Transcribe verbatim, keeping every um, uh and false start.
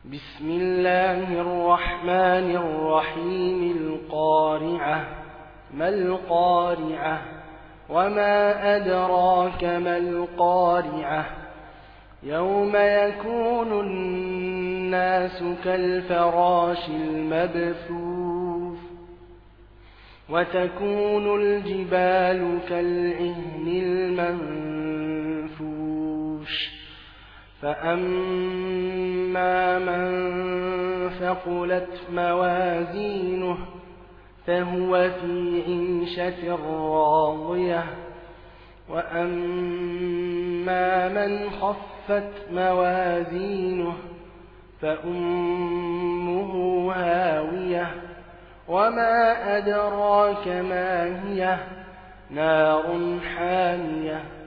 بسم الله الرحمن الرحيم القارعة ما القارعة وما أدراك ما القارعة يوم يكون الناس كالفراش المبثوث وتكون الجبال كالعهن المنفوش فأما من ثقلت موازينه فهو في عيشة راضية وأما من خفت موازينه فأمه هاوية وما أدراك ما هي نار حامية